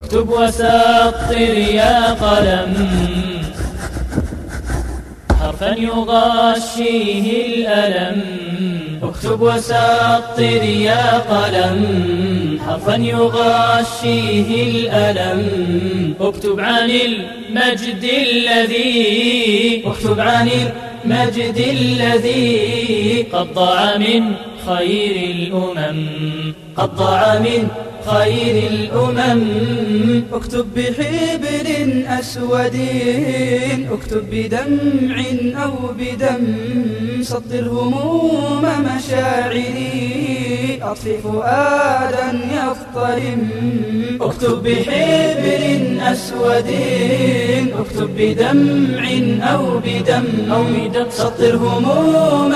اكتب وسطر يا قلم حرفا يغشيه الألم. اكتب وسطر يا قلم حرفا يغشيه الألم. اكتب عن المجد الذي اكتب عن المجد الذي قد ضاع من خير الأمم قد ضاع من خير الأمم. اكتب بحبر أسود اكتب بدمع أو بدم سطر هموم مشاعري أطفئ فؤادا يضطرم. اكتب بحبر أسود اكتب بدمع أو بدم سطر هموم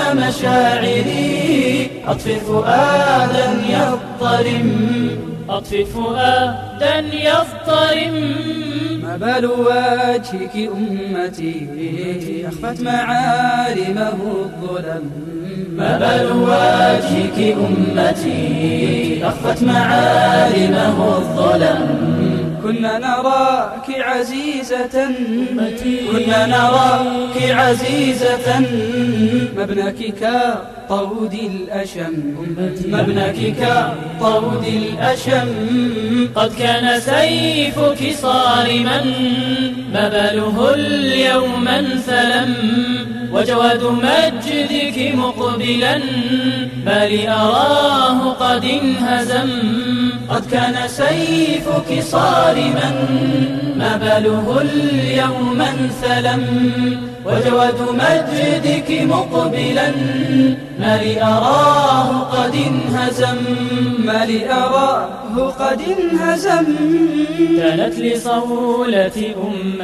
مشاعري أطفئ فؤادا يضطرم. أطفئ فؤادا يضطرم. ما بال وجهك أمتي أخفت معالمه الظلم. ما بال وجهك أمتي أخفت معالمه الظلم. كنا نراك عزيزة كنا نراك عزيزة مبناك كطود الأشم مبناك كطود الأشم. قد كان سيفك صارما ما باله اليوم انثلم. وجواد مجدك مقبلا ما لي أراه قد انهزم. قد كان سيفك صارما ما باله اليوم انثلم. وجواد مجدك مقبلا ما لي أراه قد انهزم. ما لي أراه قد انهزم. كانت لصولة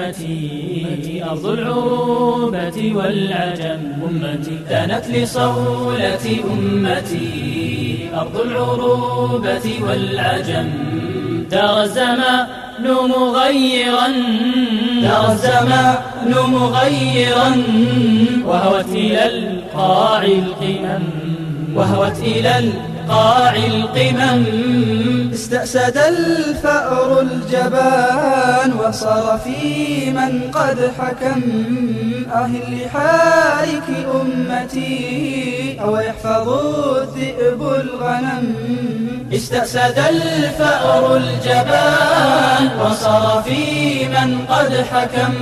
أمتي أرض العروبة والعجم. كانت لصولة أمتي أرض العروبة والعجم. دار الزمان مغيرا دار الزمان مغيرا وهوت إلى القاع القمم وهوت إلى القاع القمم. استأسد الفأر الجبان وصار في من قد حكم. لحالك أمتي أو يحفظ الذئب الغنم. استأسد الفأر الجبان وصار في من قد حكم.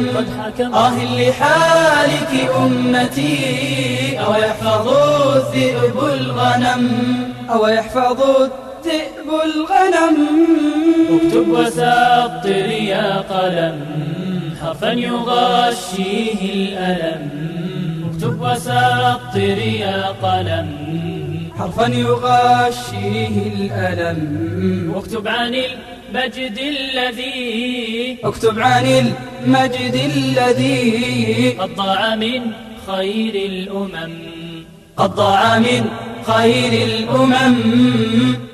لحالك أمتي أو يحفظ الذئب الغنم أو يحفظ الذئب الغنم. اكتب وسطر يا قلم حرفا يغشيه الألم. اكتب وسطر يا قلم حرفا يغشيه الألم. واكتب عن المجد الذي اكتب عن المجد الذي قد ضاع من خير الأمم قد ضاع من خير الأمم.